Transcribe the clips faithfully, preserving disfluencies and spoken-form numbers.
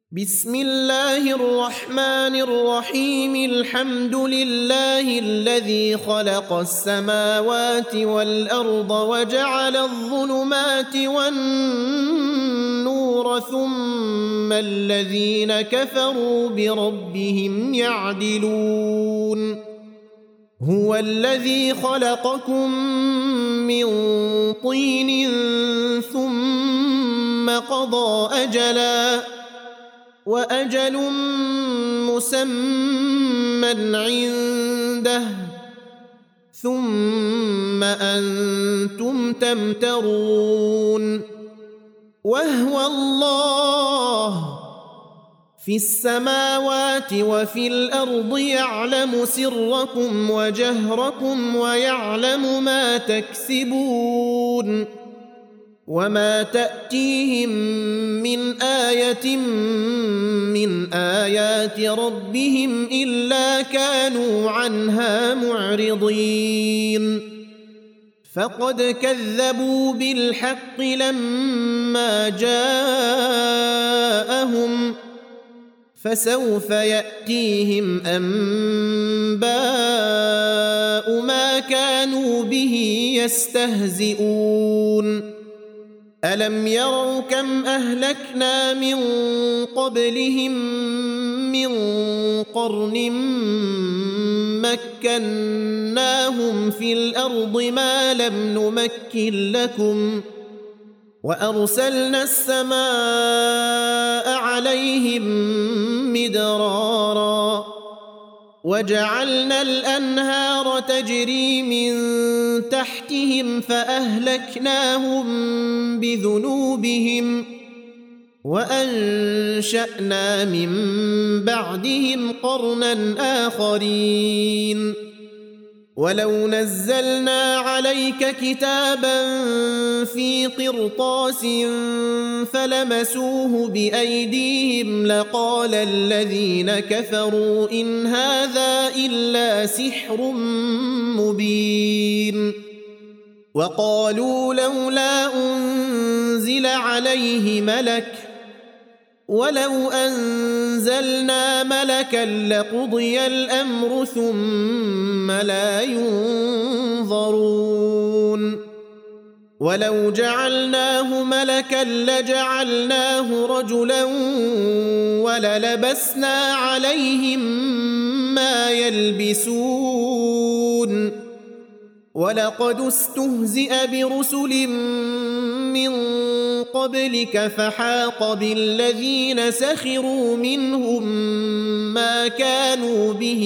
بسم الله الرحمن الرحيم. الحمد لله الذي خلق السماوات والأرض وجعل الظلمات والنور ثم الذين كفروا بربهم يعدلون. هو الذي خلقكم من طين ثم قضى أجلاً وأجل مسمى عنده ثم أنتم تمترون. وهو الله في السماوات وفي الأرض يعلم سركم وجهركم ويعلم ما تكسبون. وما تأتيهم من آية من آيات ربهم إلا كانوا عنها معرضين. فقد كذبوا بالحق لما جاءهم فسوف يأتيهم أنباء ما كانوا به يستهزئون. ألم يروا كم أهلكنا من قبلهم من قرن مكناهم في الأرض ما لم نمكن لكم وأرسلنا السماء عليهم مدرارا وجعلنا الأنهار تجري من تحتهم فأهلكناهم بذنوبهم وأنشأنا من بعدهم قرنا آخرين. ولو نزلنا عليك كتابا في قرطاس فلمسوه بأيديهم لقال الذين كفروا إن هذا إلا سحر مبين. وقالوا لولا أنزل عليه ملك ولو أنزلنا ملكا لقضي الأمر ثم لا ينظرون. ولو جعلناه ملكا لجعلناه رجلا وللبسنا عليهم ما يلبسون. ولقد استهزئ برسل من قبلك فحاق بالذين سخروا منهم ما كانوا به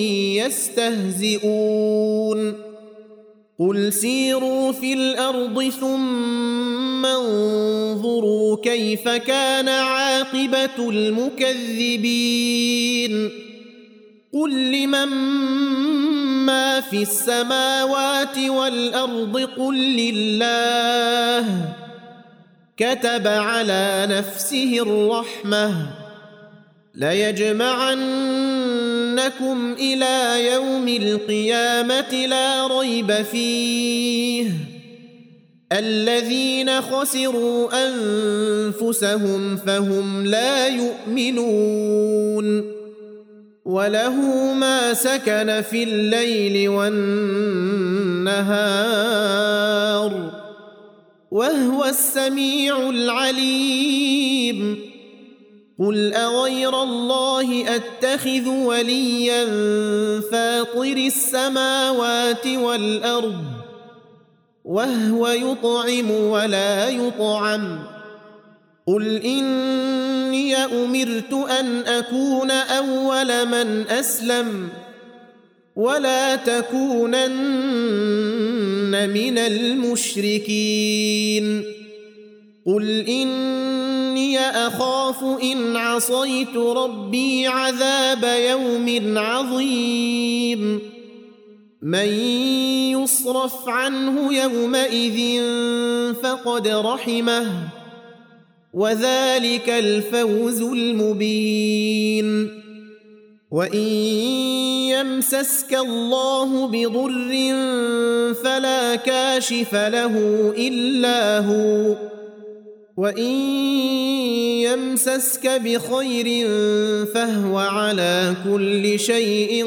يستهزئون. قل سيروا في الأرض ثم انظروا كيف كان عاقبة المكذبين. قل لمن ما في السماوات والأرض قل لله كتب على نفسه الرحمة ليجمعنكم إلى يوم القيامة لا ريب فيه الذين خسروا أنفسهم فهم لا يؤمنون. وله ما سكن في الليل والنهار وهو السميع العليم. قل أغير الله أتخذ وليا فاطر السماوات والأرض وهو يطعم ولا يطعم. قل إني أمرت أن أكون أول من أسلم ولا تكونن من المشركين. قل إني أخاف إن عصيت ربي عذاب يوم عظيم. من يصرف عنه يومئذ فقد رحمه وذلك الفوز المبين. وإن يمسسك الله بضر فلا كاشف له إلا هو وإن يمسسك بخير فهو على كل شيء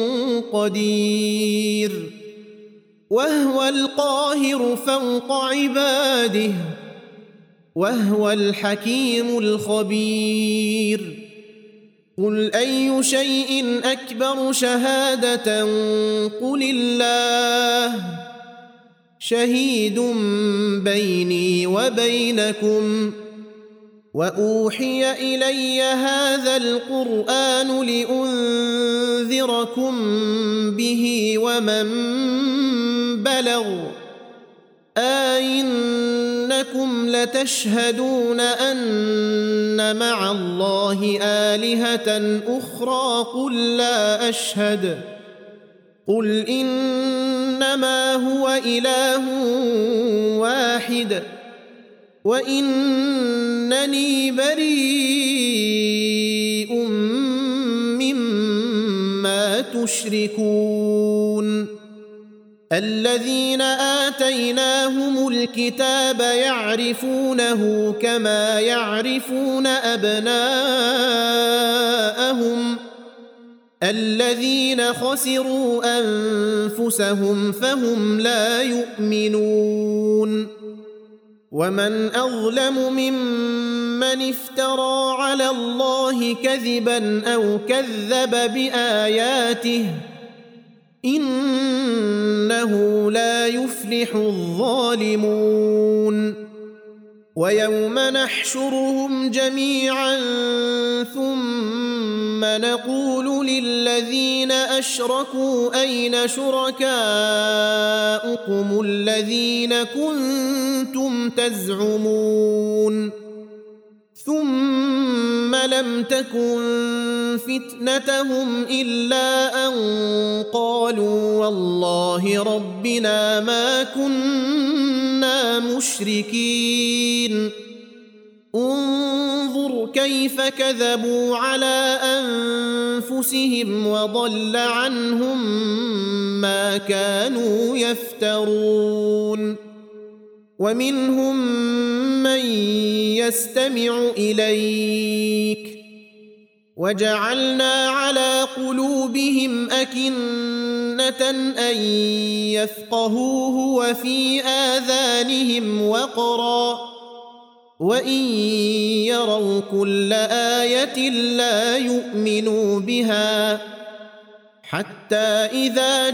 قدير وهو القاهر فوق عباده وهو الحكيم الخبير قل أي شيء أكبر شهادة قل الله شهيد بيني وبينكم وأوحي إلي هذا القرآن لأنذركم به ومن بلغ أئنكم لتشهدون أن مع الله آلهة أخرى قل لا أشهد قل إنما هو إله واحد وإنني بريء مما تشركون الذين آتيناهم الكتاب يعرفونه كما يعرفون أبناءهم الذين خسروا أنفسهم فهم لا يؤمنون ومن أظلم ممن افترى على الله كذبا أو كذب بآياته إنه لا يفلح الظالمون ويوم نحشرهم جميعا ثم نقول للذين أشركوا أين شركاؤكم الذين كنتم تزعمون ثم لم تكن فتنتهم إلا أن قالوا والله ربنا ما كنا مشركين انظر كيف كذبوا على أنفسهم وضل عنهم ما كانوا يفترون ومنهم من يستمع إليك وجعلنا على قلوبهم أكنة أن يفقهوه وفي آذانهم وقرا وإن يروا كل آية لا يؤمنوا بها حتى إذا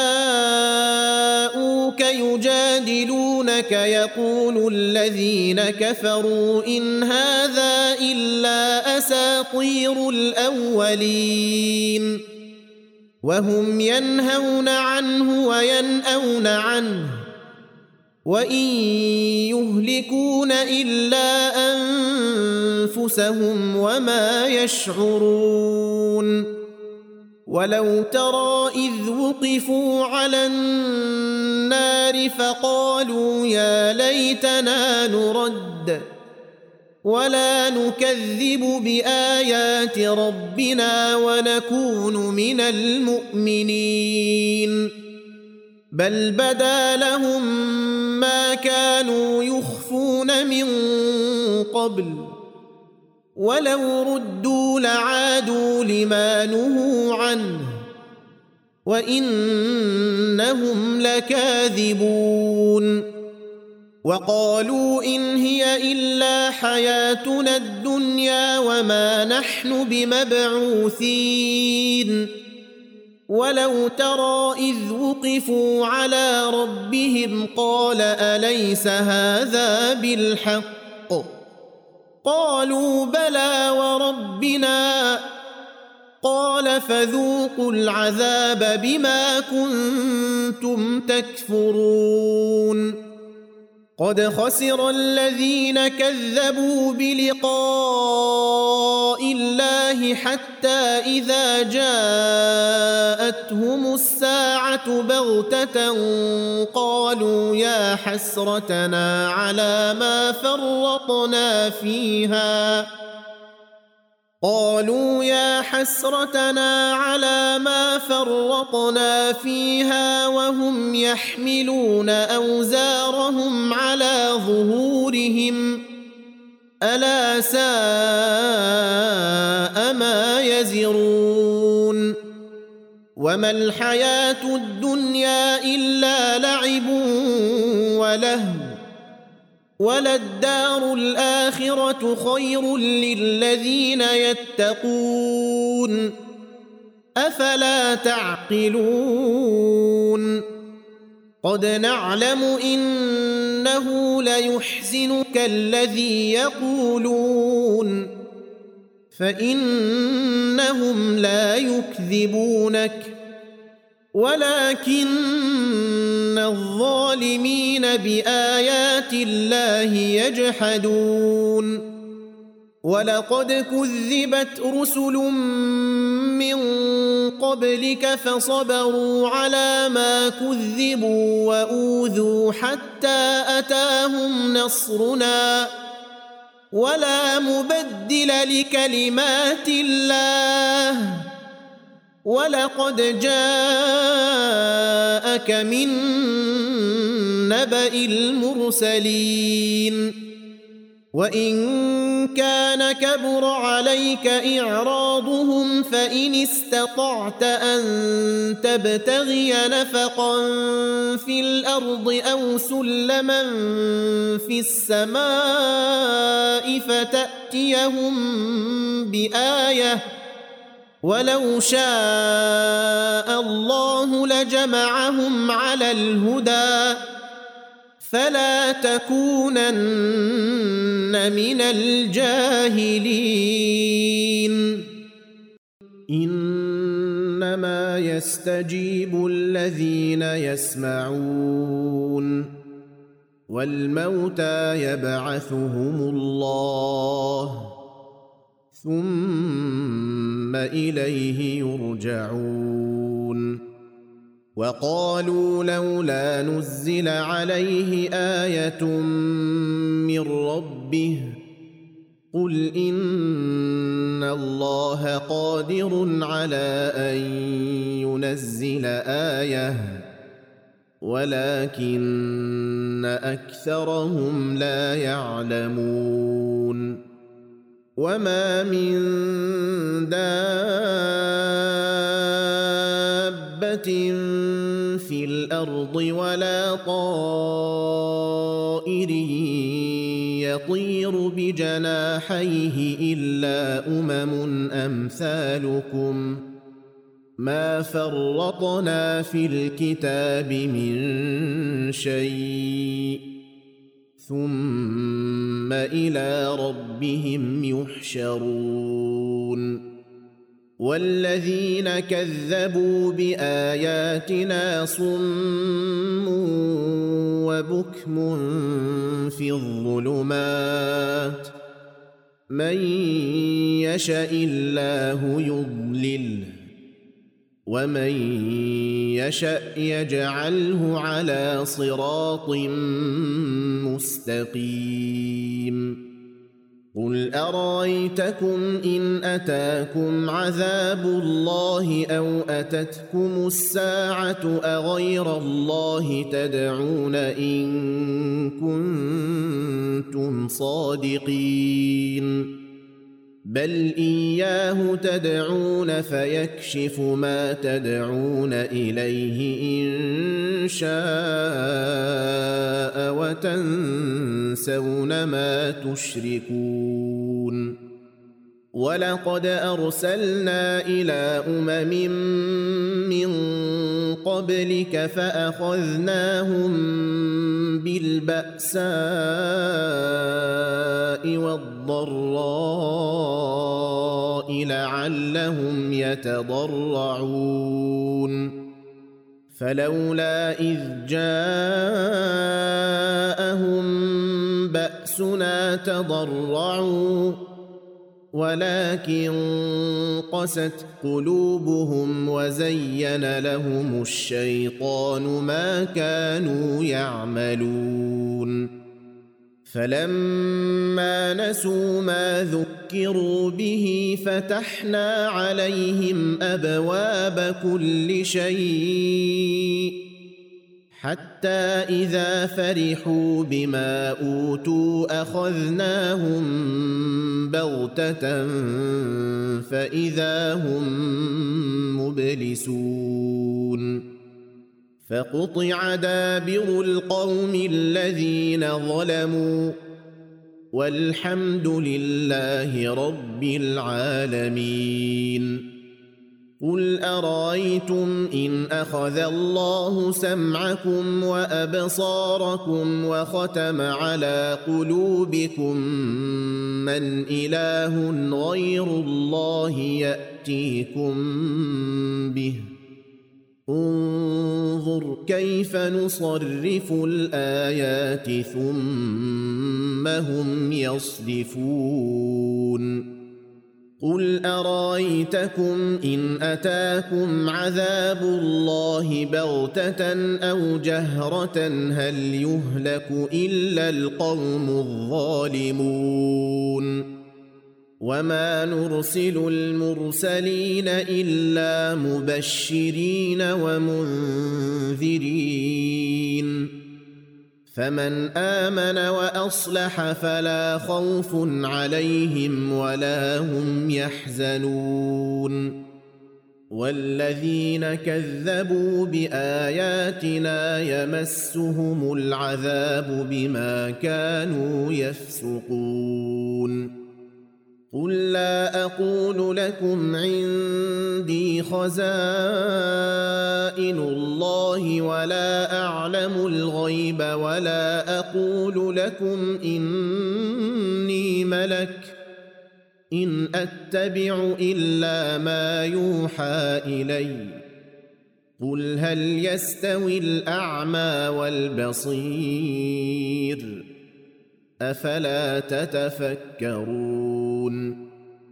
جاءوك يجادلونك يقول الذين كفروا إن هذا إلا أساطير الأولين وهم ينهون عنه وينأون عنه وإن يهلكون إلا أنفسهم وما يشعرون ولو ترى إذ وقفوا على النار فقالوا يا ليتنا نرد ولا نكذب بآيات ربنا ونكون من المؤمنين بل بدا لهم ما كانوا يخفون من قبل ولو ردوا لعادوا لما نهوا عنه وإنهم لكاذبون وقالوا إن هي إلا حياتنا الدنيا وما نحن بمبعوثين ولو ترى إذ وقفوا على ربهم قال أليس هذا بالحق قالوا بلى وربنا قال فذوقوا العذاب بما كنتم تكفرون قد خسر الذين كذبوا بلقاء الله حتى إذا جاءتهم الساعة بغتة قالوا يا حسرتنا على ما فرطنا فيها قالوا يا حسرتنا على ما فرطنا فيها وهم يحملون أوزارهم على ظهورهم ألا ساء ما يزرون وما الحياة الدنيا إلا لعب ولهو وللدار الآخرة خير للذين يتقون أفلا تعقلون قد نعلم إنه ليحزنك الذي يقولون فإنهم لا يكذبونك ولكن الظالمين بآيات الله يجحدون ولقد كذبت رسل من قبلك فصبروا على ما كذبوا وأوذوا حتى أتاهم نصرنا ولا مبدل لكلمات الله ولقد جاءك من نبأ المرسلين وإن كان كبر عليك إعراضهم فإن استطعت أن تبتغي نفقا في الأرض أو سلما في السماء فتأتيهم بآية ولو شاء الله لجمعهم على الهدى فلا تكونن من الجاهلين إنما يستجيب الذين يسمعون والموتى يبعثهم الله ثم إليه يرجعون وقالوا لولا نزل عليه آية من ربه قل إن الله قادر على أن ينزل آية ولكن أكثرهم لا يعلمون وما من دابة في الأرض ولا طائر يطير بجناحيه إلا أمم أمثالكم ما فرطنا في الكتاب من شيء ثم إلى ربهم يحشرون والذين كذبوا بآياتنا صم وبكم في الظلمات من يشاء الله يضلله ومن يشاء يجعله على صراط مستقيم قل أرأيتكم إن أتاكم عذاب الله أو أتتكم الساعة أغير الله تدعون إن كنتم صادقين بل إياه تدعون فيكشف ما تدعون إليه إن شاء وتنسون ما تشركون ولقد أرسلنا إلى أمم من قبلك فأخذناهم بالبأساء والضراء لعلهم يتضرعون فلولا إذ جاءهم بأسنا تضرعوا ولكن قست قلوبهم وزين لهم الشيطان ما كانوا يعملون فلما نسوا ما ذكروا به فتحنا عليهم أبواب كل شيء حتى إذا فرحوا بما أوتوا أخذناهم بغتة فإذا هم مبلسون فقطع دابر القوم الذين ظلموا والحمد لله رب العالمين. قل أرأيتم إن أخذ الله سمعكم وأبصاركم وختم على قلوبكم من إله غير الله يأتيكم به انظر كيف نصرف الآيات ثم هم يصدفون. قل أرأيتكم إن أتاكم عذاب الله بغتة أو جهرة هل يهلك إلا القوم الظالمون وما نرسل المرسلين إلا مبشرين ومنذرين فمن آمن وأصلح فلا خوف عليهم ولا هم يحزنون والذين كذبوا بآياتنا يمسهم العذاب بما كانوا يفسقون. قل لا أقول لكم عندي خزائن الله ولا أعلم الغيب ولا أقول لكم إني ملك إن أتبع إلا ما يوحى إلي قل هل يستوي الأعمى والبصير أفلا تتفكرون.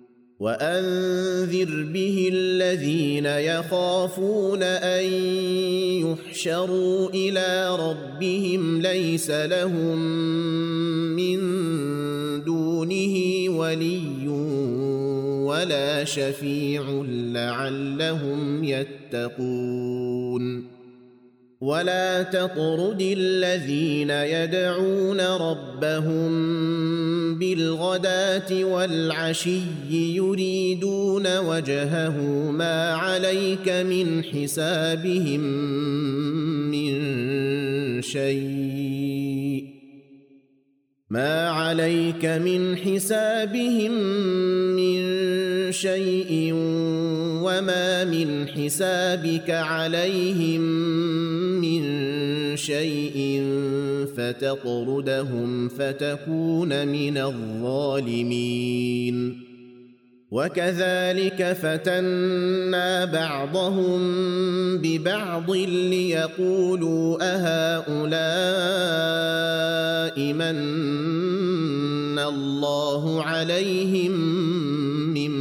وأنذر به الذين يخافون أن يحشروا إلى ربهم ليس لهم من دونه ولي ولا شفيع لعلهم يتقون. ولا تطرد الذين يدعون ربهم بالغداة والعشي يريدون وجهه ما عليك من حسابهم من شيء ما عليك من حسابهم من شيء وما من حسابك عليهم من شيء فتطردهم فتكون من الظالمين. وكذلك فتنا بعضهم ببعض ليقولوا أهؤلاء من الله عليهم من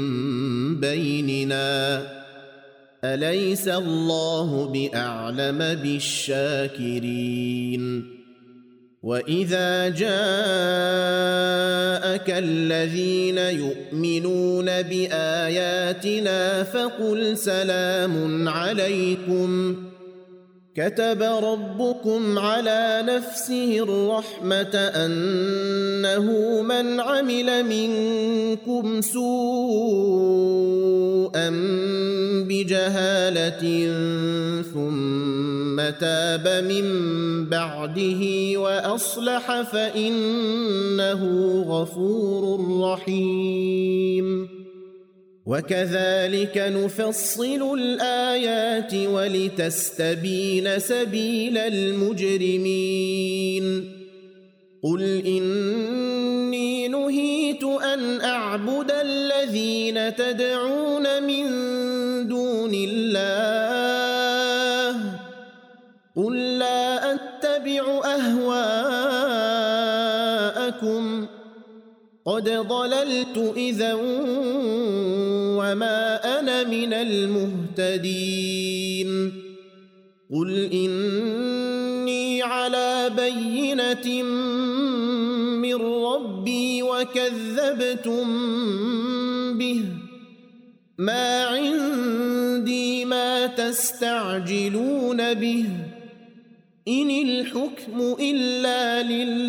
بيننا أليس الله بأعلم بالشاكرين. وإذا جاءك الذين يؤمنون بآياتنا فقل سلام عليكم كتب ربكم على نفسه الرحمة أنه من عمل منكم سوءا بجهالة ثم تاب من بعده وأصلح فإنه غفور رحيم. وكذلك نفصل الآيات ولتستبين سبيل المجرمين. قل إني نهيت أن أعبد الذين تدعون من دون الله قل لا أتبع أهواءكم قد ضللت إذا وما أنا من المهتدين. قل إني على بينة من ربي وكذبتم به ما عندي ما تستعجلون به إن الحكم إلا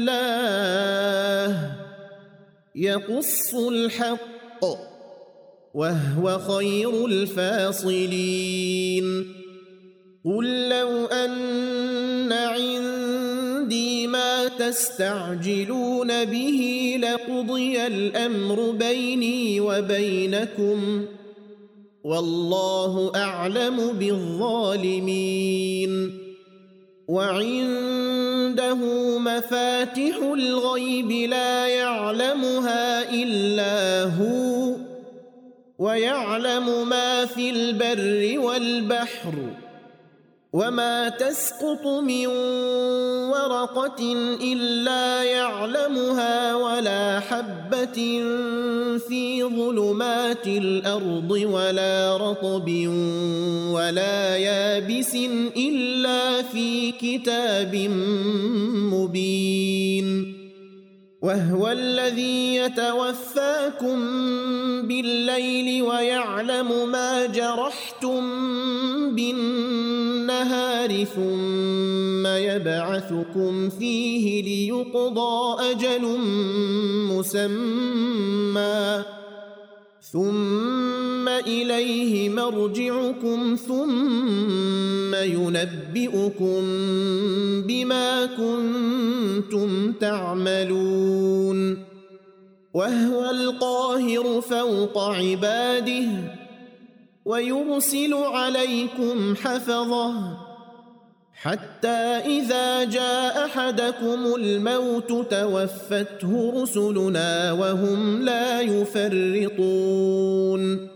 لله يقص الحق وهو خير الفاصلين قل لو أن عندي ما تستعجلون به لقضي الأمر بيني وبينكم والله أعلم بالظالمين وعنده مفاتح الغيب لا يعلمها إلا هو ويعلم ما في البر والبحر وما تسقط من ورقة إلا يعلمها ولا حبة في ظلمات الأرض ولا رطب ولا يابس إلا في كتاب مبين وهو الذي يتوفاكم بالليل ويعلم ما جرحتم بالنهار ثم يبعثكم فيه ليقضى أجل مسمى ثم إليه مرجعكم ثم ينبئكم بما كنتم تعملون وهو القاهر فوق عباده ويرسل عليكم حفظه حتى إذا جاء أحدكم الموت توفته رسلنا وهم لا يفرطون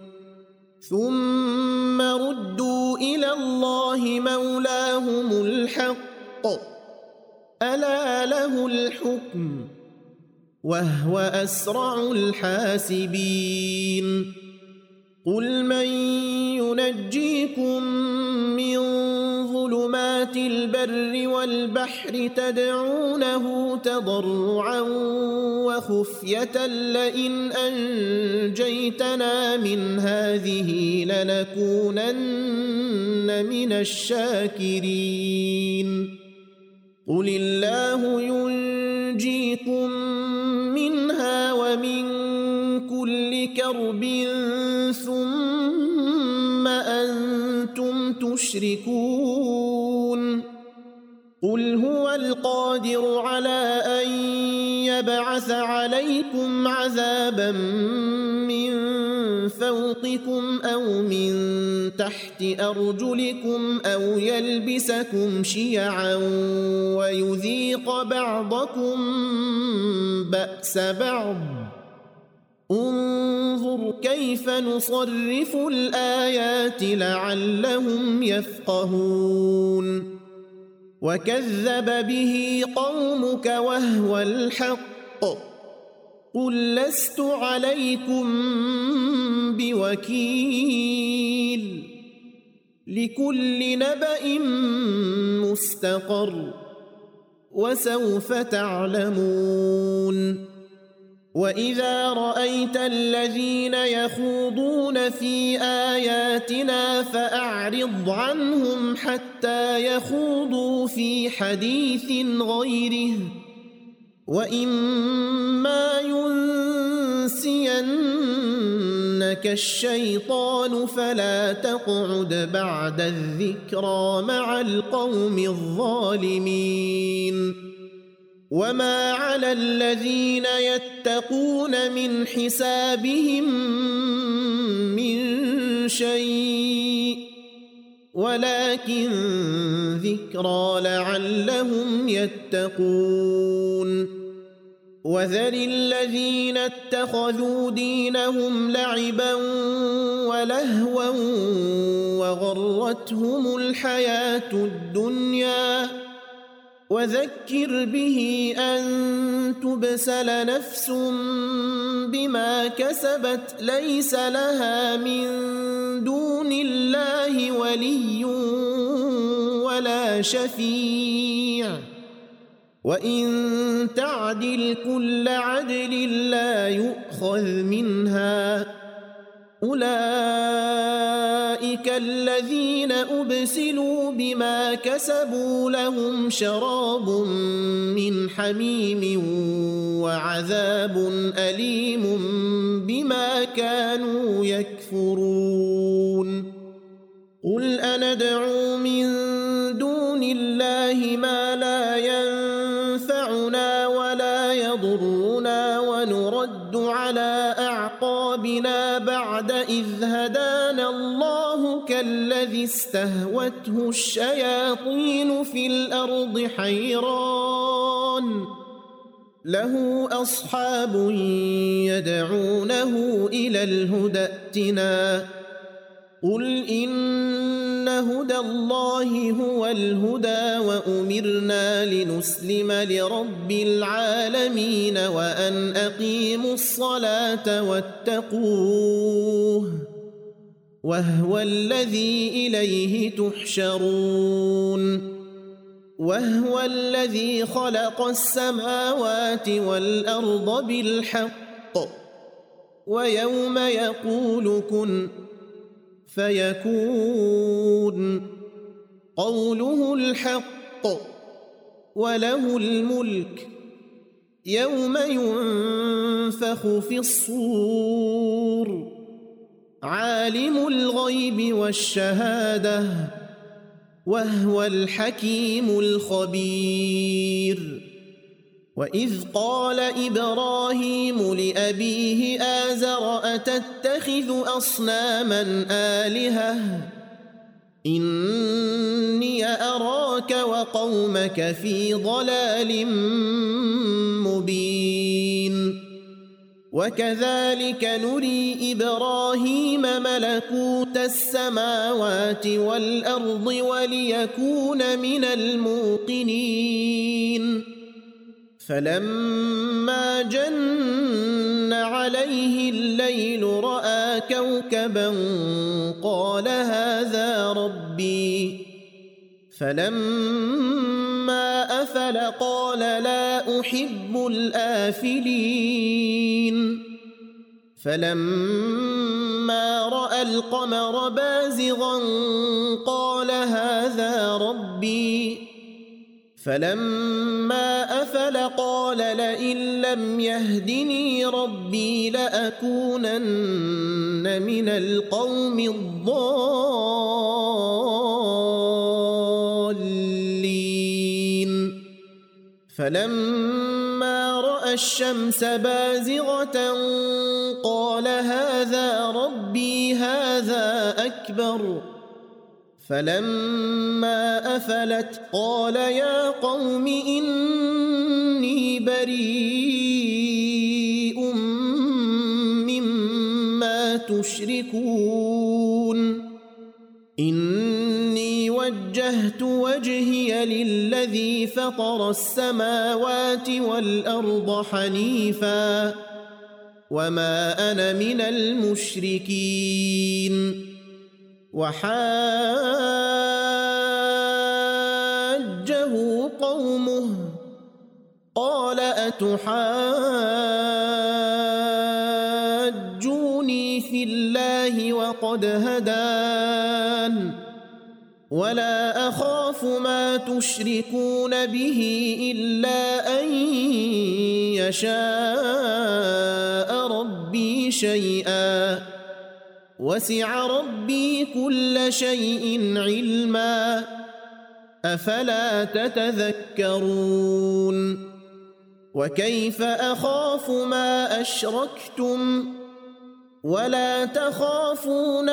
ثم ردوا إلى الله مولاهم الحق ألا له الحكم وهو أسرع الحاسبين قل من ينجيكم من ظلمات البر والبحر تدعونه تضرعا وخفية لئن أنجيتنا من هذه لنكونن من الشاكرين قل الله ينجيكم منها ومن كل كرب ثم أنتم تشركون قل هو القادر على أن يبعث عليكم عذابا من فوقكم أو من تحت أرجلكم أو يلبسكم شيعا ويذيق بعضكم بأس بعض انظر كيف نصرف الآيات لعلهم يفقهون وكذب به قومك وهو الحق قل لست عليكم بوكيل لكل نبأ مستقر وسوف تعلمون وإذا رأيت الذين يخوضون في آياتنا فأعرض عنهم حتى يخوضوا في حديث غيره وإما ينسينك الشيطان فلا تقعد بعد الذكرى مع القوم الظالمين وما على الذين يتقون من حسابهم من شيء ولكن ذكرى لعلهم يتقون وذر الذين اتخذوا دينهم لعبا ولهوا وغرتهم الحياة الدنيا وذكر به أن تبسل نفس بما كسبت ليس لها من دون الله ولي ولا شفيع وإن تعدل كل عدل لا يؤخذ منها أولئك أولئك الذين أبسلوا بما كسبوا لهم شراب من حميم وعذاب أليم بما كانوا يكفرون قل أندعو من دون الله ما لا ينفعنا ولا يضرنا ونرد على أعقابنا بعد إذ هدانا الله كالذي استهوته الشياطين في الأرض حيران له أصحاب يدعونه إلى الهدى ائتنا قل إن هدى الله هو الهدى وأمرنا لنسلم لرب العالمين وأن أقيموا الصلاة واتقوه وهو الذي إليه تحشرون وهو الذي خلق السماوات والأرض بالحق ويوم يقول كن فيكون قوله الحق وله الملك يوم ينفخ في الصور عالم الغيب والشهادة وهو الحكيم الخبير وإذ قال إبراهيم لأبيه آزر أتتخذ أصناما آلهة إني أراك وقومك في ضلال مبين وكذلك نري إبراهيم ملكوت السماوات والأرض وليكون من الموقنين فلما جن عليه الليل رأى كوكبا قال هذا ربي فلما أفل قال لا أحب الآفلين فلما رأى القمر بازغا قال هذا ربي فلما أفل قال لئن لم يهدني ربي لأكونن من القوم الضالين فلما رأى الشمس بازغة قال هذا ربي هذا أكبر فلما أفلت قال يا قوم إني بريء مما تشركون إني وجهت وجهي للذي فطر السماوات والأرض حنيفا وما أنا من المشركين وحاجه قومه قال أتحاجوني في الله وقد هدان ولا أخاف ما تشركون به إلا أن يشاء ربي شيئا وسع ربي كل شيء علما أفلا تتذكرون وكيف أخاف ما أشركتم ولا تخافون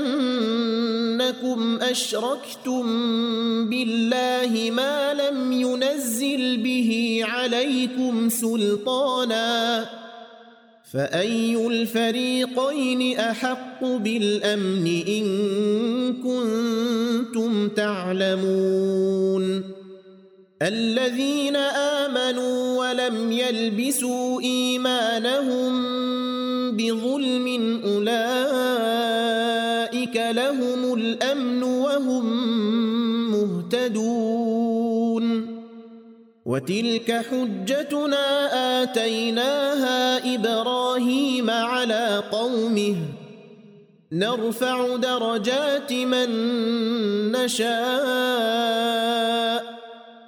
أنكم أشركتم بالله ما لم ينزل به عليكم سلطانا فأي الفريقين أحق بالأمن إن كنتم تعلمون الذين آمنوا ولم يلبسوا إيمانهم بظلم أولئك لهم الأمن وهم مهتدون وتلك حجتنا آتيناها إبراهيم على قومه نرفع درجات من نشاء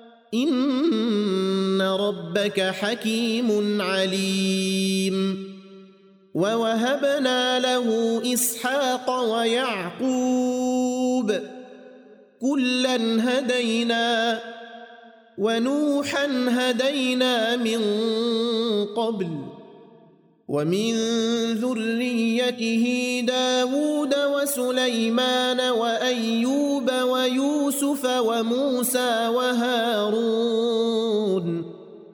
إن ربك حكيم عليم ووهبنا له إسحاق ويعقوب كلا هدينا ونوحا هدينا من قبل ومن ذريته داود وسليمان وأيوب ويوسف وموسى وهارون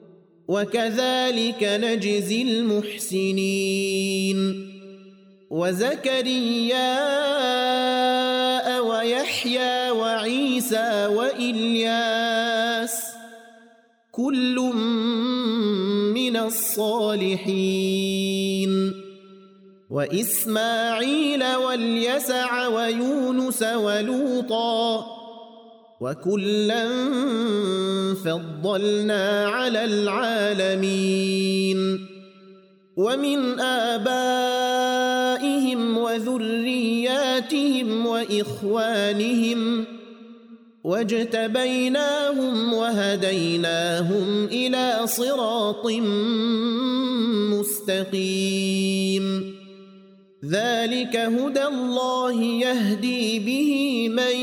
وكذلك نجزي المحسنين وزكريا ويحيى وعيسى وإلياس كل من الصالحين وإسماعيل واليسع ويونس ولوطا وكلا فضلنا على العالمين ومن آبائهم وذرياتهم وإخوانهم واجتبيناهم وهديناهم إلى صراط مستقيم ذلك هدى الله يهدي به من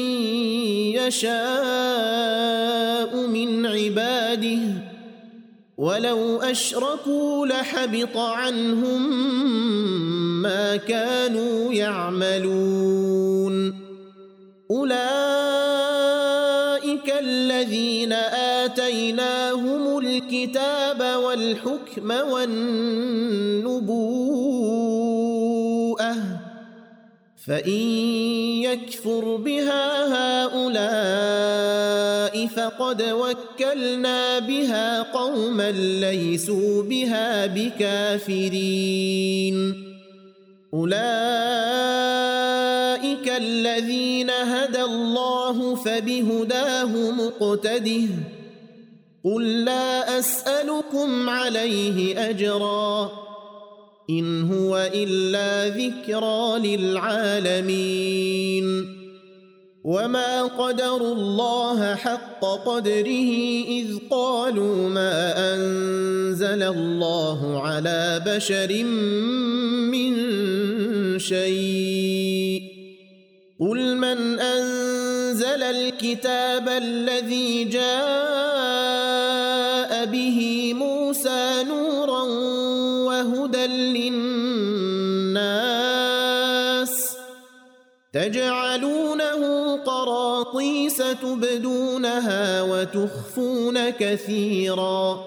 يشاء من عباده ولو أشركوا لحبط عنهم ما كانوا يعملون أولئك الذين آتيناهم الكتاب والحكم والنبوءة فإن يكفر بها هؤلاء فقد وكلنا بها قوما ليسوا بها بكافرين أولئك الذين هدى الله فبهداه مقتده قل لا أسألكم عليه أجرا إن هو إلا ذكرى للعالمين وما قدروا الله حق قدره إذ قالوا ما أنزل الله على بشر من شيء قل من أنزل الكتاب الذي جاء به موسى نورا وهدى للناس تجعلونه قراطيس تبدونها وتخفون كثيرا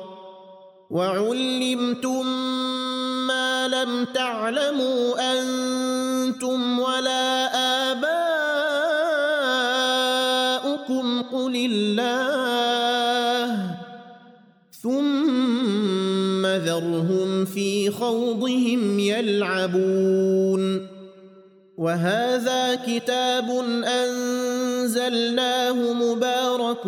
وعلمتم ما لم تعلموا أنتم ولا آباؤكم قل الله ثم ذرهم في خوضهم يلعبون وهذا كتاب أنزلناه مبارك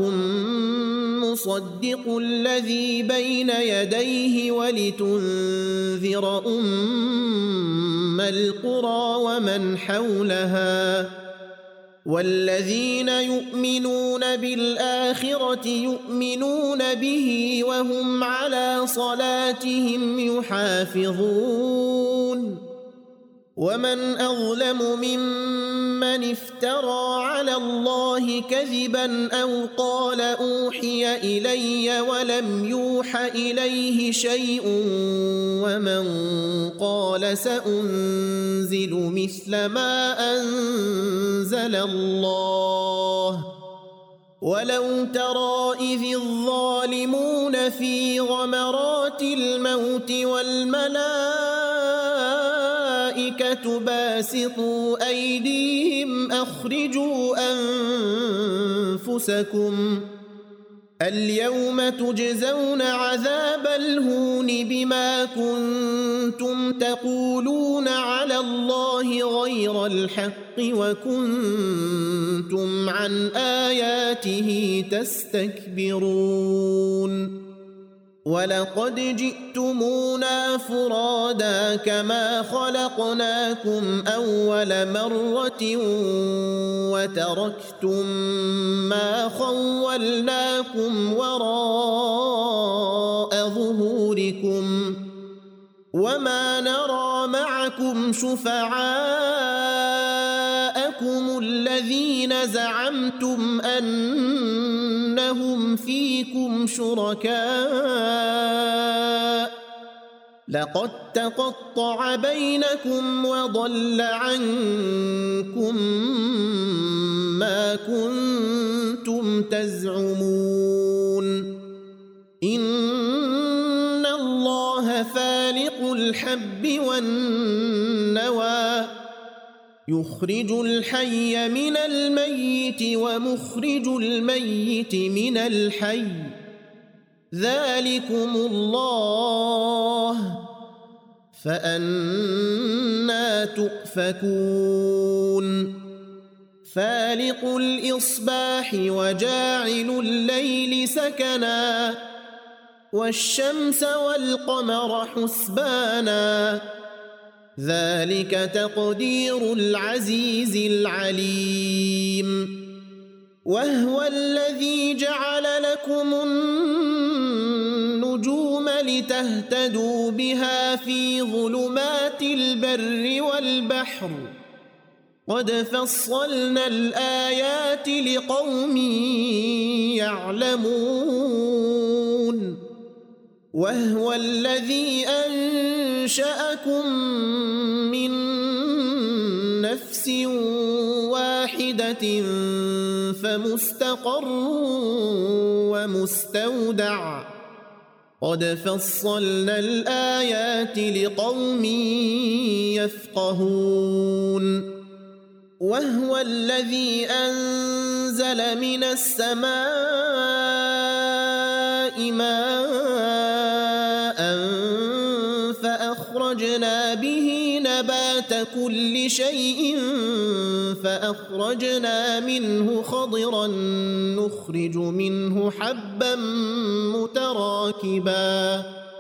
مصدق الذي بين يديه ولتنذر أم القرى ومن حولها والذين يؤمنون بالآخرة يؤمنون به وهم على صلاتهم يحافظون ومن أظلم ممن افترى على الله كذبا أو قال أوحي إلي ولم يوح إليه شيء ومن قال سأنزل مثل ما أنزل الله ولو ترى إذ الظالمون في غمرات الموت والملائكة باسطوا أيديهم أخرجوا أنفسكم اليوم تجزون عذاب الهون بما كنتم تقولون على الله غير الحق وكنتم عن آياته تستكبرون ولقد جئتمونا فرادا كما خلقناكم أول مرة وتركتم ما خولناكم وراء ظهوركم وما نرى معكم شفعاءكم الذين زعمتم أنهم فيكم شركاء لقد تقطع بينكم وضل عنكم ما كنتم تزعمون إن الله فالق الحب والنوى يخرج الحي من الميت ومخرج الميت من الحي ذلكم الله فأنى تؤفكون فالق الإصباح وجاعل الليل سكنا والشمس والقمر حسبانا ذلك تقدير العزيز العليم وهو الذي جعل لكم النجوم لتهتدوا بها في ظلمات البر والبحر قد فصلنا الآيات لقوم يعلمون وهو الذي أنشأكم من نفس واحدة فمستقر ومستودع قد فصلنا الآيات لقوم يفقهون وهو الذي أنزل من السماء ماء فأخرجنا به نبات كل شيء فأخرجنا منه خضرا نخرج منه حبا متراكبا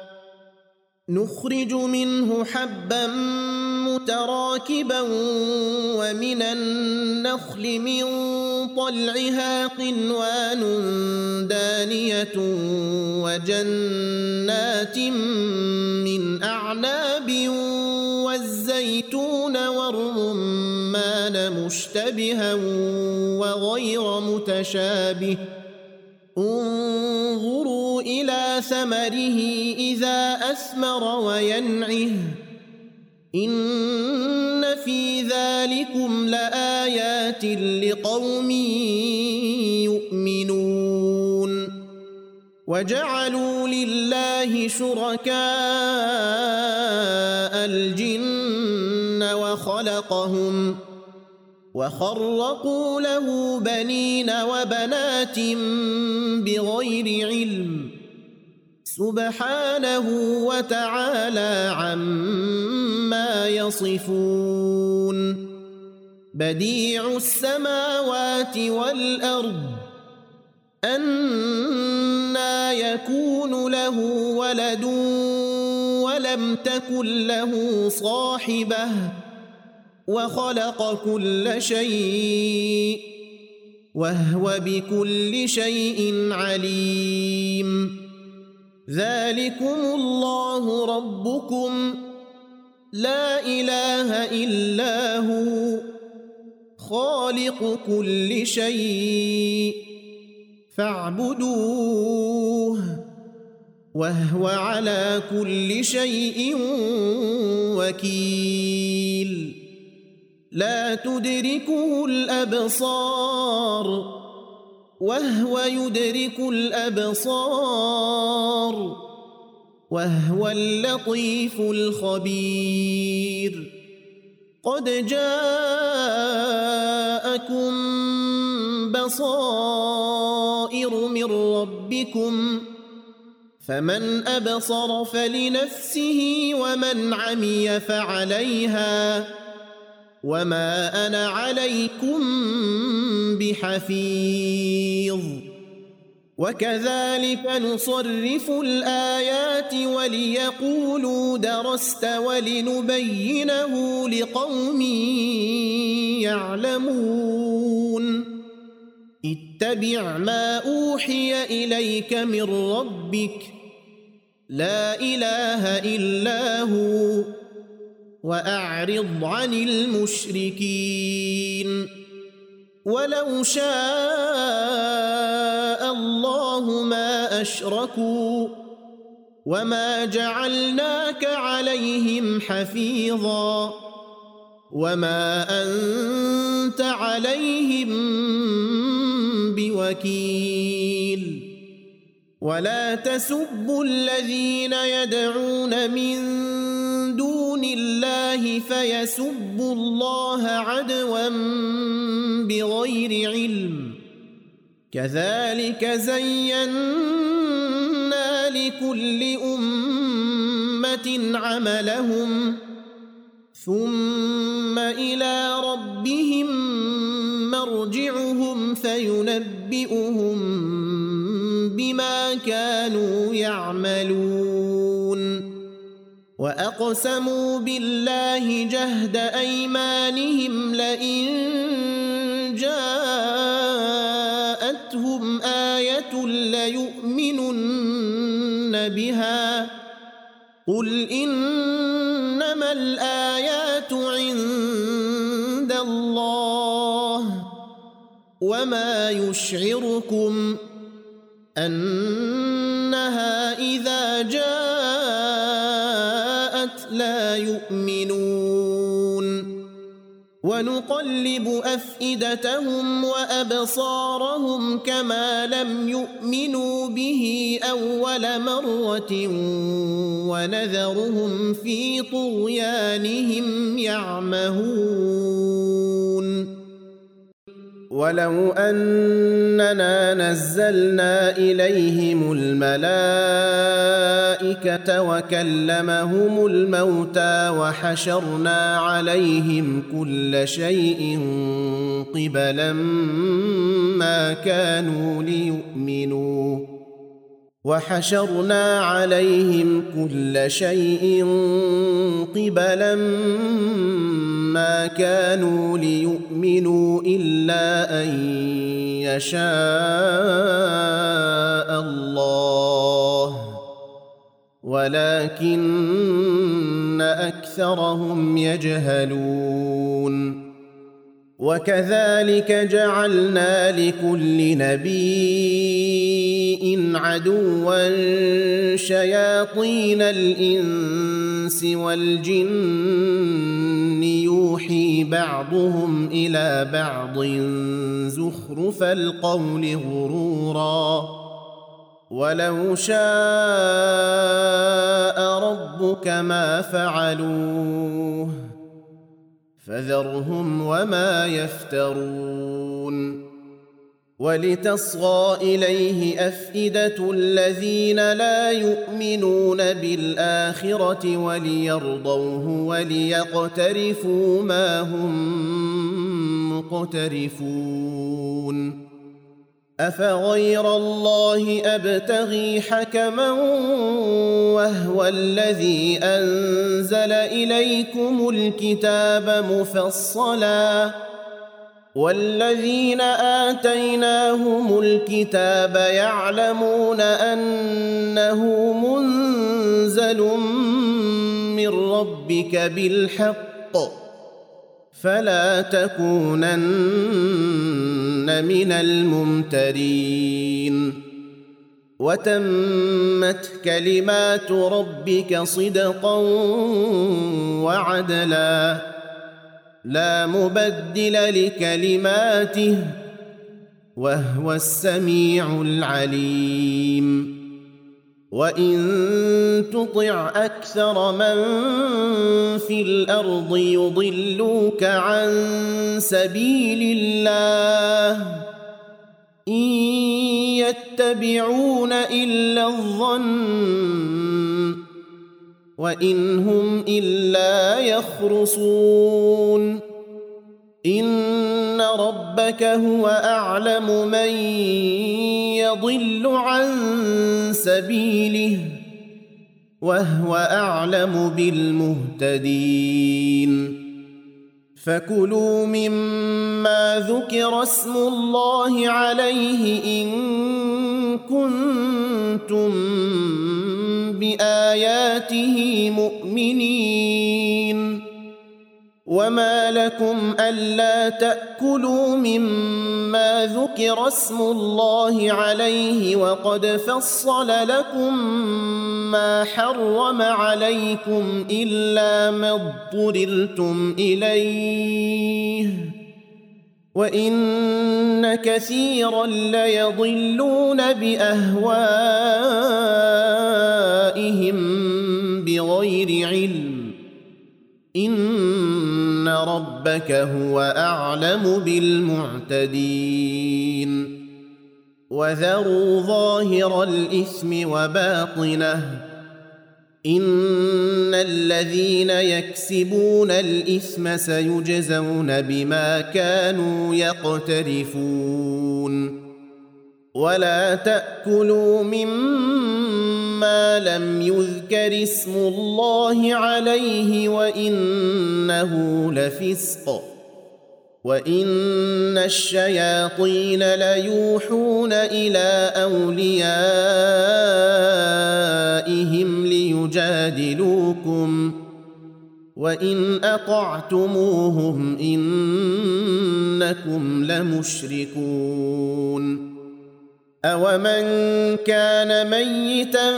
نخرج منه حبا متراكبا ومن النخل من طلعها قنوان دانية وجنات من أعناب والزيتون والرمان مشتبها وغير متشابه انظروا إلى ثمره إذا أثمر وينعه إن في ذلكم لآيات لقوم يؤمنون وجعلوا لله شركاء الجن وخلقهم وخرقوا له بنين وبنات بغير علم سبحانه وتعالى عما يصفون بديع السماوات والأرض أنى يكون له ولد ولم تكن له صاحبة وخلق كل شيء وهو بكل شيء عليم ذلكم الله ربكم لا إله إلا هو خالق كل شيء فاعبدوه وهو على كل شيء وكيل لا تدركه الأبصار وهو يدرك الأبصار وهو اللطيف الخبير قد جاءكم بصائر من ربكم فمن أبصر فلنفسه ومن عمي فعليها وما أنا عليكم بحفيظ وكذلك نصرف الآيات وليقولوا درست ولنبينه لقوم يعلمون اتبع ما أوحي إليك من ربك لا إله إلا هو وأعرض عن المشركين ولو شاء الله ما أشركوا وما جعلناك عليهم حفيظا وما أنت عليهم بوكيل ولا تسبوا الذين يدعون من دون الله فيسبوا الله عدوا بغير علم كذلك زينا لكل أمة عملهم ثم إلى ربهم مرجعهم فينبئهم بما كانوا يعملون وأقسموا بالله جهد أيمانهم لئن جاءتهم آية ليؤمنن بها قل إنما الآيات عند الله وما يشعركم أنها إذا جاءت لا يؤمنون ونقلب أفئدتهم وأبصارهم كما لم يؤمنوا به أول مرة ونذرهم في طغيانهم يعمهون ولو أننا نزلنا إليهم الملائكة وكلمهم الموتى وحشرنا عليهم كل شيء قبلا ما كانوا ليؤمنوا وحشرنا عليهم كل شيء قبلا ما كانوا ليؤمنوا إلا أن يشاء الله ولكن أكثرهم يجهلون وكذلك جعلنا لكل نبي عدوا شياطين الإنس والجن يوحي بعضهم إلى بعض زخرف القول غرورا ولو شاء ربك ما فعلوه فذرهم وما يفترون ولتصغى إليه أفئدة الذين لا يؤمنون بالآخرة وليرضوه وليقترفوا ما هم مقترفون أفغير الله أبتغي حكما وهو الذي أنزل إليكم الكتاب مفصلا والذين آتيناهم الكتاب يعلمون أنه منزل من ربك بالحق فلا تكونن من الممترين وتمت كلمات ربك صدقا وعدلا لا مبدل لكلماته وهو السميع العليم وإن تطع أكثر من في الأرض يضلوك عن سبيل الله إن يتبعون إلا الظن وإن هم إلا يخرصون إن إن ربك هو أعلم من يضل عن سبيله وهو أعلم بالمهتدين فكلوا مما ذكر اسم الله عليه إن كنتم بآياته مؤمنين وما لكم ألا تأكلوا مما ذكر اسم الله عليه وقد فصل لكم ما حرم عليكم إلا ما اضطررتم إليه وإن كثيرا ليضلون بأهوائهم بغير علم إن ربك هو أعلم بالمعتدين وذروا ظاهر الإثم وباطنه إن الذين يكسبون الإثم سيجزون بما كانوا يقترفون ولا تأكلوا مما لم يذكر اسم الله عليه وإنه لفسق وإن الشياطين ليوحون إلى أوليائهم ليجادلوكم وإن أطعتموهم إنكم لمشركون أومن كان ميتا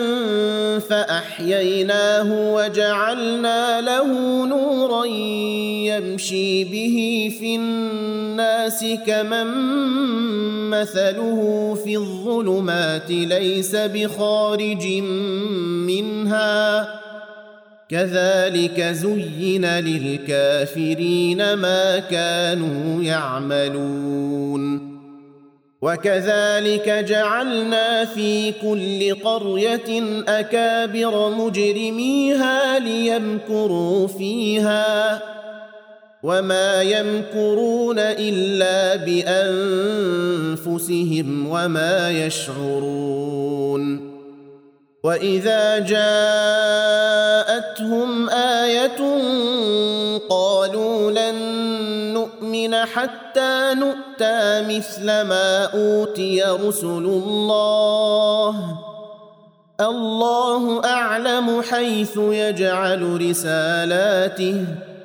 فأحييناه وجعلنا له نورا يمشي به في الناس كمن مثله في الظلمات ليس بخارج منها كذلك زين للكافرين ما كانوا يعملون وكذلك جعلنا في كل قرية أكابر مجرميها ليمكروا فيها وما يمكرون إلا بأنفسهم وما يشعرون وإذا جاءتهم آية قالوا لن نؤمن حتى نؤتى مثل ما أوتي رسل الله الله أعلم حيث يجعل رسالاته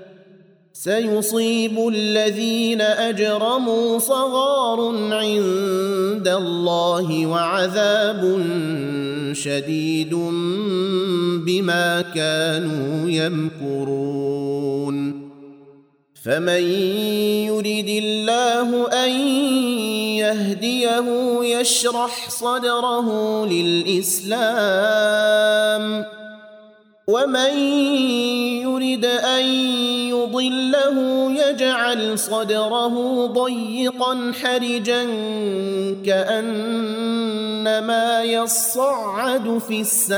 سيصيب الذين أجرموا صغار عند الله وعذاب شديد بما كانوا يمكرون فمن يرد الله أن يهديه يشرح صدره للإسلام ومن يرد أن يضله يجعل صدره ضيقا حرجا كأنما يصعد في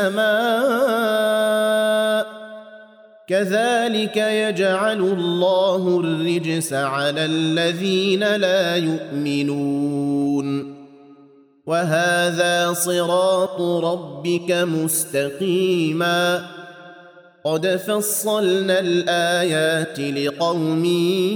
السماء كذلك يجعل الله الرجس على الذين لا يؤمنون وهذا صراط ربك مستقيما قد فصلنا الآيات لقوم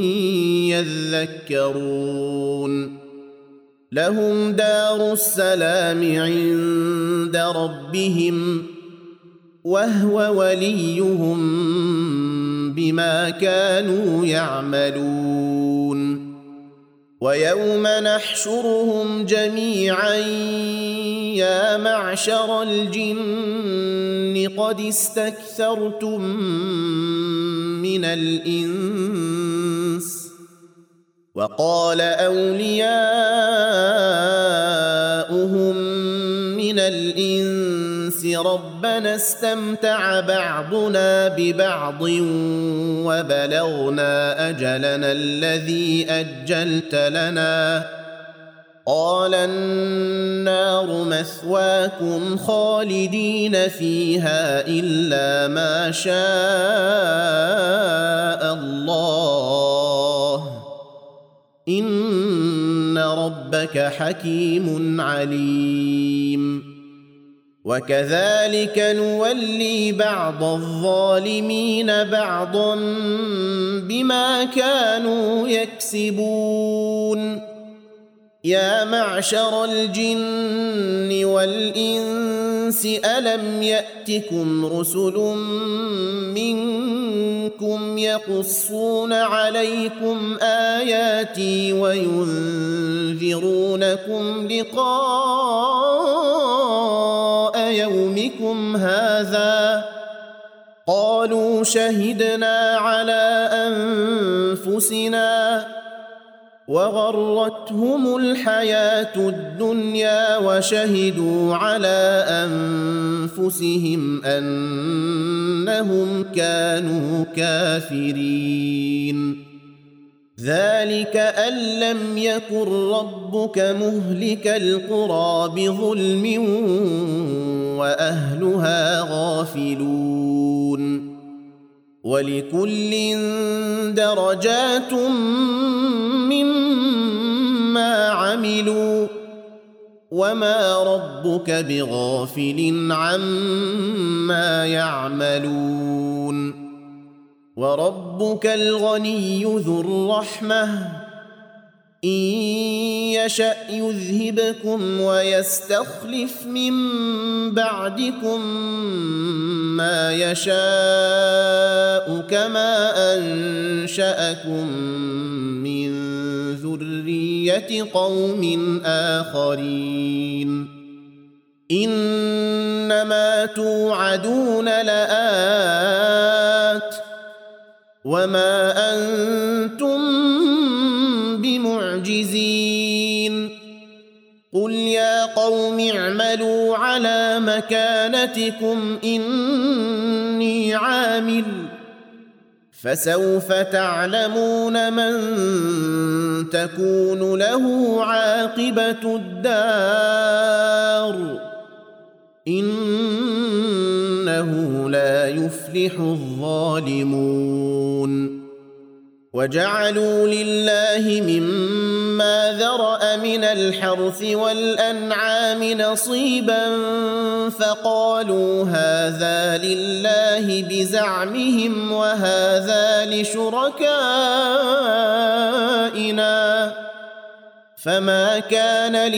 يذكرون لهم دار السلام عند ربهم وهو وليهم بما كانوا يعملون ويوم نحشرهم جميعا يا معشر الجن قد استكثرتم من الإنس وقال أولياؤهم من الإنس ربنا استمتع بعضنا ببعض وبلغنا أجلنا الذي أجلت لنا قال النار مثواكم خالدين فيها إلا ما شاء الله إن ربك حكيم عليم وكذلك نولي بعض الظالمين بعضا بما كانوا يكسبون يا معشر الجن والإنس ألم يأتكم رسل منكم يقصون عليكم آياتي وينذرونكم لقاء يومكم هذا قالوا شهدنا على أنفسنا وغرتهم الحياة الدنيا وشهدوا على أنفسهم أنهم كانوا كافرين ذلك أن لم يكن ربك مهلك القرى بظلم وأهلها غافلون ولكل درجات مما عملوا وما ربك بغافل عما يعملون وربك الغني ذو الرحمة إن يشأ يذهبكم ويستخلف من بعدكم ما يشاء كما أنشأكم من ذرية قوم آخرين إنما توعدون لآت وما أنتم بمعجزين قل يا قوم اعملوا على مكانتكم إني عامل فسوف تعلمون من تكون له عاقبة الدار إنه لا يفلح الظالمون وجعلوا لله مما ذرأ من الحرث والأنعام نصيبا فقالوا هذا لله بزعمهم وهذا لشركائنا فما كان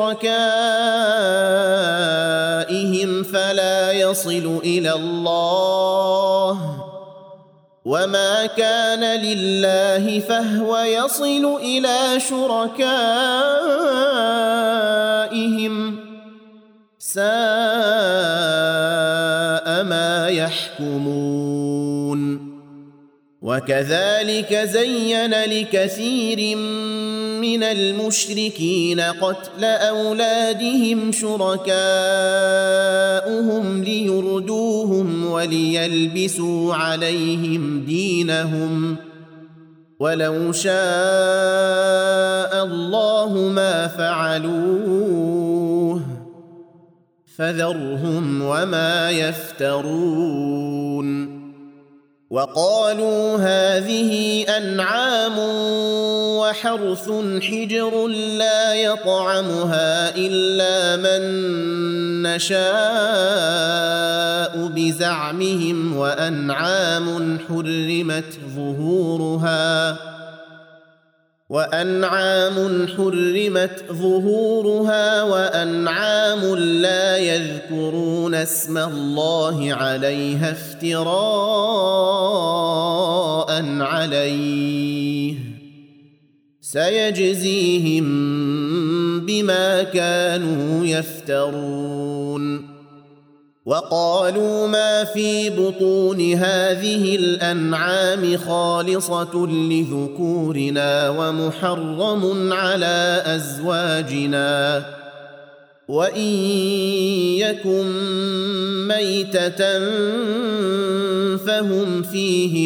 لشركائهم فلا يصل إلى الله وما كان لله فهو يصل إلى شركائهم ساء ما يحكمون وكذلك زين لكثير من المشركين قتل أولادهم شركاؤهم ليردوهم وليلبسوا عليهم دينهم ولو شاء الله ما فعلوه فذرهم وما يفترون وقالوا هذه أنعام وحرث حجر لا يطعمها إلا من نشاء بزعمهم وأنعام حرمت ظهورها وأنعام حرمت ظهورها وأنعام لا يذكرون اسم الله عليها افتراء عليه سيجزيهم بما كانوا يفترون وقالوا ما في بطون هذه الأنعام خالصة لذكورنا ومحرم على أزواجنا وإن يكن ميتة فهم فيه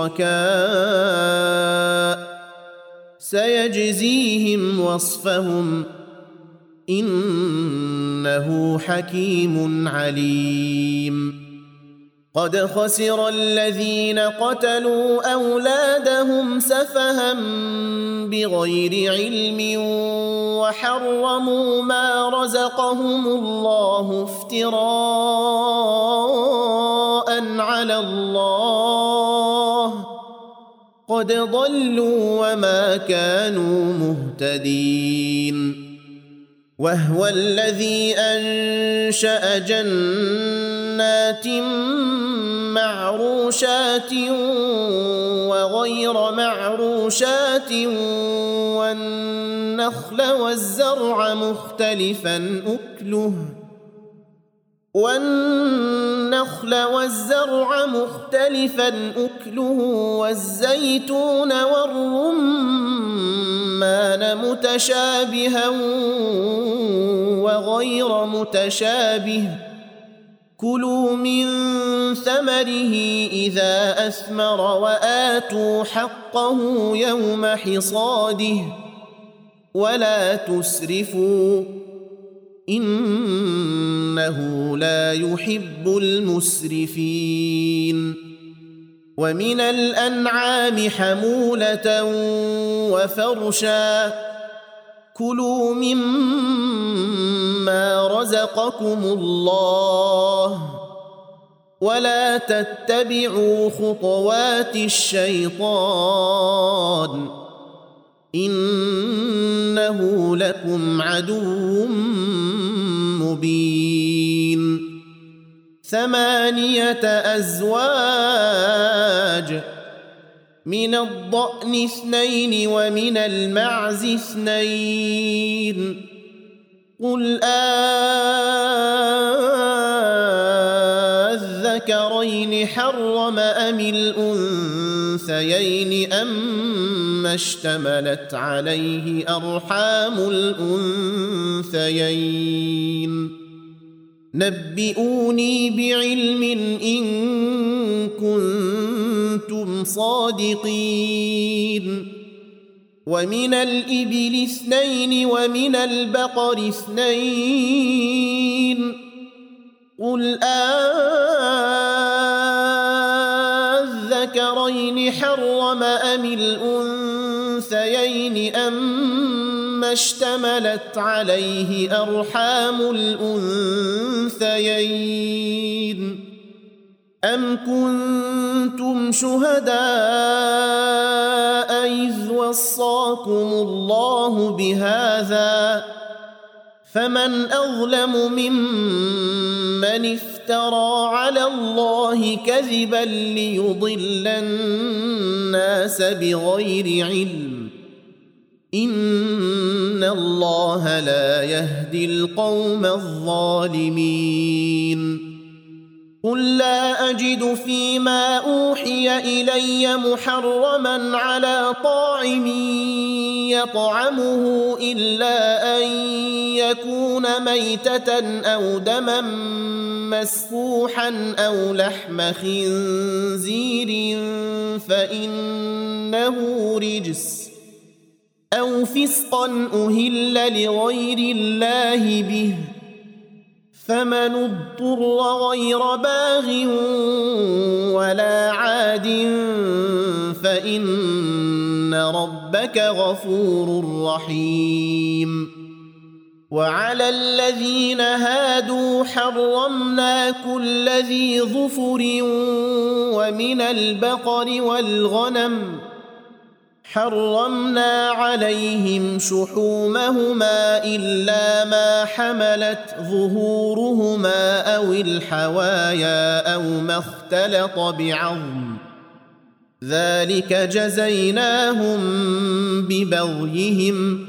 شركاء سيجزيهم وصفهم إنه حكيم عليم قد خسر الذين قتلوا أولادهم سفها بغير علم وحرموا ما رزقهم الله افتراء على الله قد ضلوا وما كانوا مهتدين. وهو الذي أنشأ جنات معروشات وغير معروشات والنخل والزرع مختلفا أكله والنخل والزرع مختلفا أكله والزيتون والرمان متشابها وغير متشابه كلوا من ثمره إذا أثمر وآتوا حقه يوم حصاده ولا تسرفوا إنه لا يحب المسرفين. ومن الأنعام حمولة وفرشا كلوا مما رزقكم الله ولا تتبعوا خطوات الشيطان إنه لكم عدو مبين. ثمانية أزواج من الضأن اثنين ومن المعز اثنين قل أذكرين حرم أم الأنثيين أما اشتملت عليه أرحام الأنثيين نبئوني بعلم إن كنتم صادقين. ومن الإبل اثنين ومن البقر اثنين قل أذكرين حرم أم الأنثيين أما اشتملت عليه أرحام الأنثيين أم كنتم شهداء إذ وصاكم الله بهذا فمن أظلم ممن افترى على الله كذبا ليضل الناس بغير علم إن الله لا يهدي القوم الظالمين. قل لا أجد فيما أوحي إلي محرما على طاعم يطعمه إلا أن يكون ميتة أو دما مسفوحا أو لحم خنزير فإنه رجس أو فسقا أهل لغير الله به فمن اضطر غير باغ ولا عاد فإن ربك غفور رحيم. وعلى الذين هادوا حرمنا كل ذي ظفر ومن البقر والغنم حرمنا عليهم شحومهما إلا ما حملت ظهورهما أو الحوايا أو ما اختلط بعظم ذلك جزيناهم ببغيهم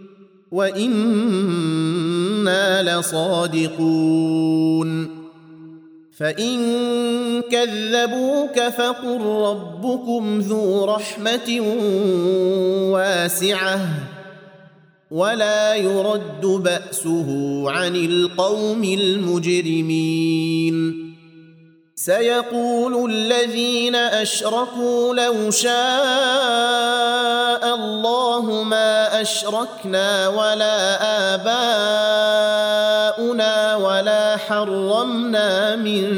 وإنا لصادقون. فإن كذبوك فقل ربكم ذو رحمة واسعة ولا يرد بأسه عن القوم المجرمين. سيقول الذين أشركوا لو شاء الله ما أشركنا ولا آباؤنا ولا حرمنا من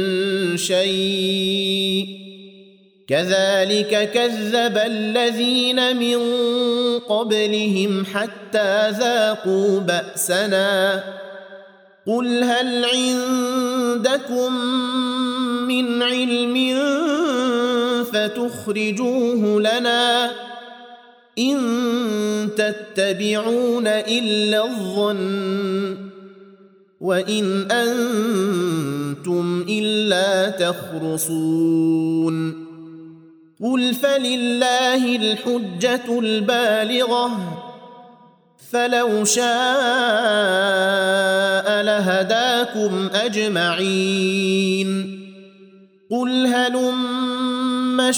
شيء كذلك كذب الذين من قبلهم حتى ذاقوا بأسنا قل هل عندكم من علم فتخرجوه لنا إن تتبعون إلا الظن وإن أنتم إلا تخرصون قل فلله الحجة البالغة فلو شاء لهداكم أجمعين قل هلم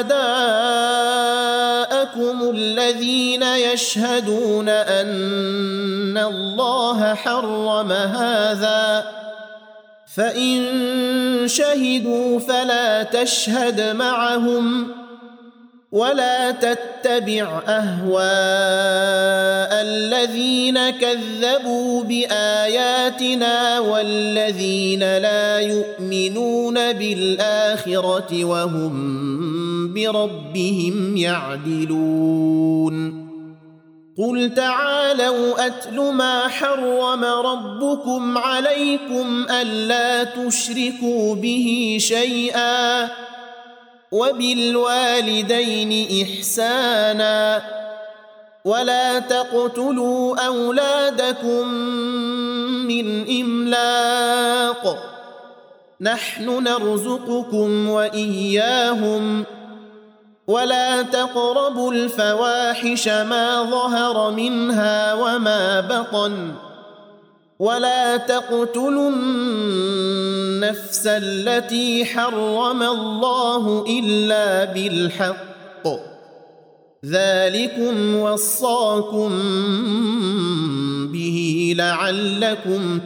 شهداءكم الذين يشهدون أن الله حرم هذا فإن شهدوا فلا تشهد معهم ولا تتبع أهواء الذين كذبوا بآياتنا والذين لا يؤمنون بالآخرة وهم بربهم يعدلون قل تعالوا أتل ما حرم ربكم عليكم ألا تشركوا به شيئا وبالوالدين إحسانا ولا تقتلوا أولادكم من إملاق نحن نرزقكم وإياهم ولا تقربوا الفواحش ما ظهر منها وما بطن ولا تقتلوا النفس التي حرم الله إلا بالحق ذلكم وصاكم به لعلكم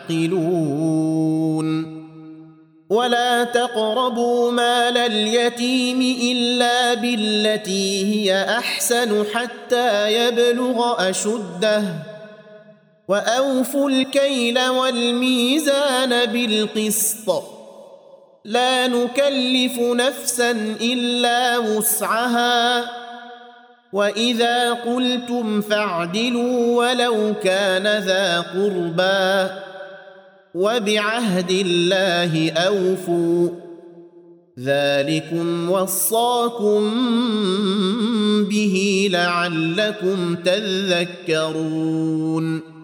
تعقلون ولا تقربوا مال اليتيم إلا بالتي هي أحسن حتى يبلغ أشده وأوفوا الكيل والميزان بالقسط لا نكلف نفسا إلا وسعها وإذا قلتم فاعدلوا ولو كان ذا قربى وبعهد الله أوفوا ذلكم وصاكم به لعلكم تذكرون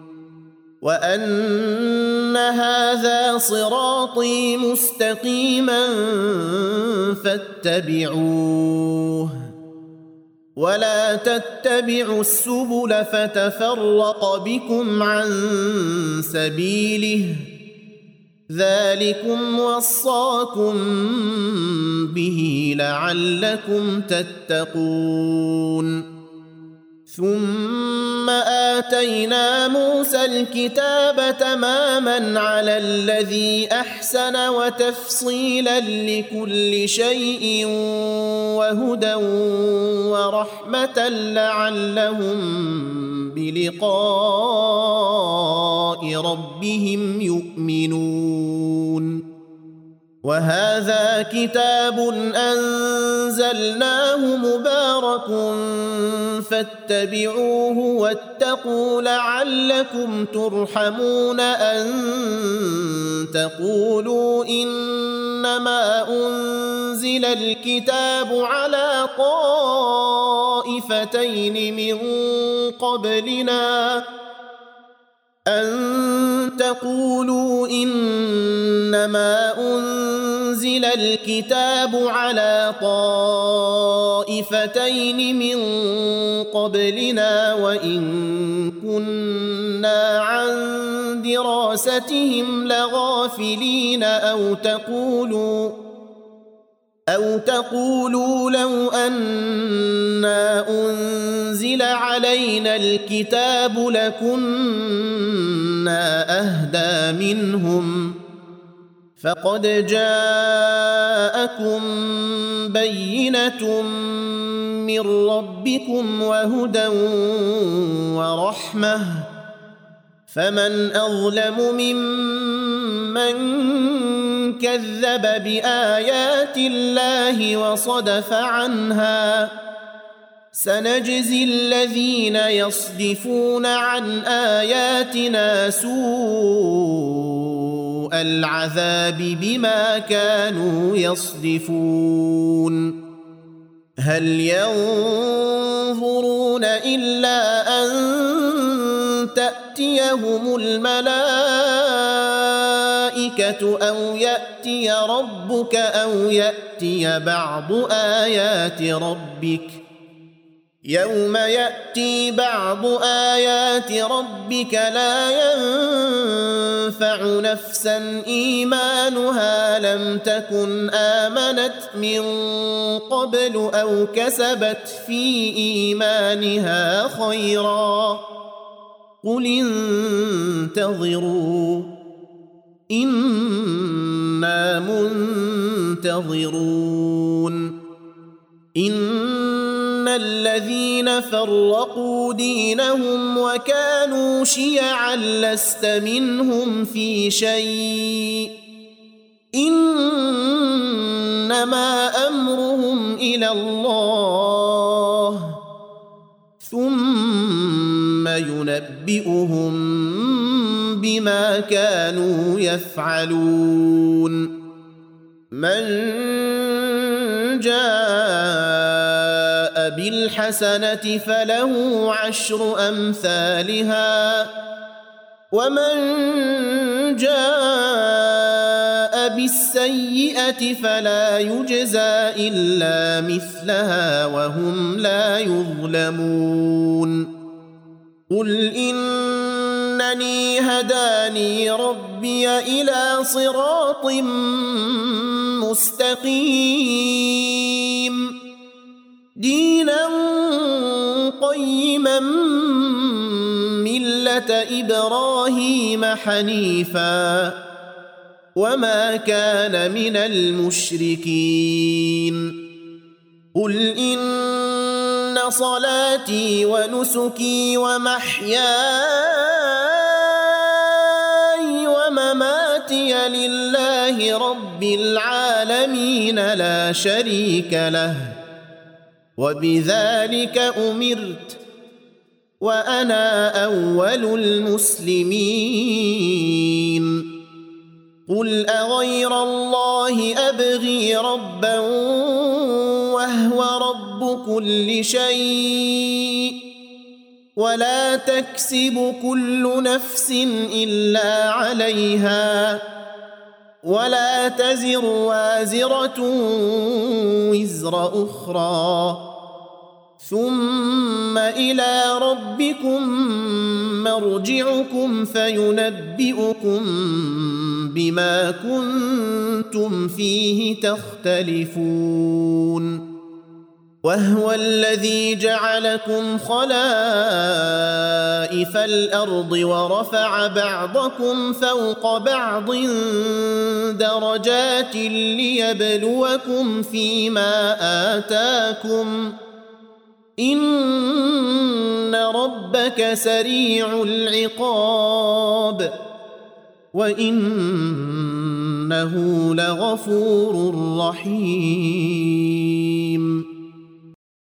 وأن هذا صراطي مستقيما فاتبعوه ولا تتبعوا السبل فتفرق بكم عن سبيله ذلكم وصاكم به لعلكم تتقون ثم آتينا موسى الكتاب تماما على الذي أحسن وتفصيلا لكل شيء وهدى ورحمة لعلهم بلقاء ربهم يؤمنون وهذا كتاب أنزلناه مبارك فاتبعوه واتقوا لعلكم ترحمون أن تقولوا إنما أنزل الكتاب على طائفتين من قبلنا أن تقولوا إنما أنزل الكتاب على طائفتين من قبلنا وإن كنا عن دراستهم لغافلين أو تقولوا أو تقولوا لو أنا أنزل علينا الكتاب لكنا أهدى منهم فقد جاءكم بينة من ربكم وهدى ورحمة فمن أظلم ممن كذب بآيات الله وصدف عنها سنجزي الذين يصدفون عن آياتنا سوء العذاب بما كانوا يصدفون هل ينظرون إلا أن تأتيهم الملائكة أو يأتي ربك أو يأتي بعض آيات ربك يوم يأتي بعض آيات ربك لا ينفع نفسا إيمانها لم تكن آمنت من قبل أو كسبت في إيمانها خيرا قل انتظروا إنا منتظرون إن الذين فرقوا دينهم وكانوا شيعا لست منهم في شيء إنما أمرهم إلى الله ثم ينبئهم بما كانوا يفعلون من جاء بالحسنة فله عشر أمثالها ومن جاء بالسيئة فلا يجزى إلا مثلها وهم لا يظلمون قل إنني هداني ربي إلى صراط مستقيم دينا قيما ملة إبراهيم حنيفا وما كان من المشركين قل إن صلاتي ونسكي ومحياي ومماتي لله رب العالمين لا شريك له وبذلك أمرت وأنا أول المسلمين قل أغير الله أبغي ربا وهو رب كل شيء ولا تكسب كل نفس إلا عليها ولا تزر وازرة وزر أخرى ثم إلى ربكم مرجعكم فينبئكم بما كنتم فيه تختلفون وهو الذي جعلكم خلائف الأرض ورفع بعضكم فوق بعض درجات ليبلوكم فيما آتاكم إن ربك سريع العقاب وإنه لغفور رحيم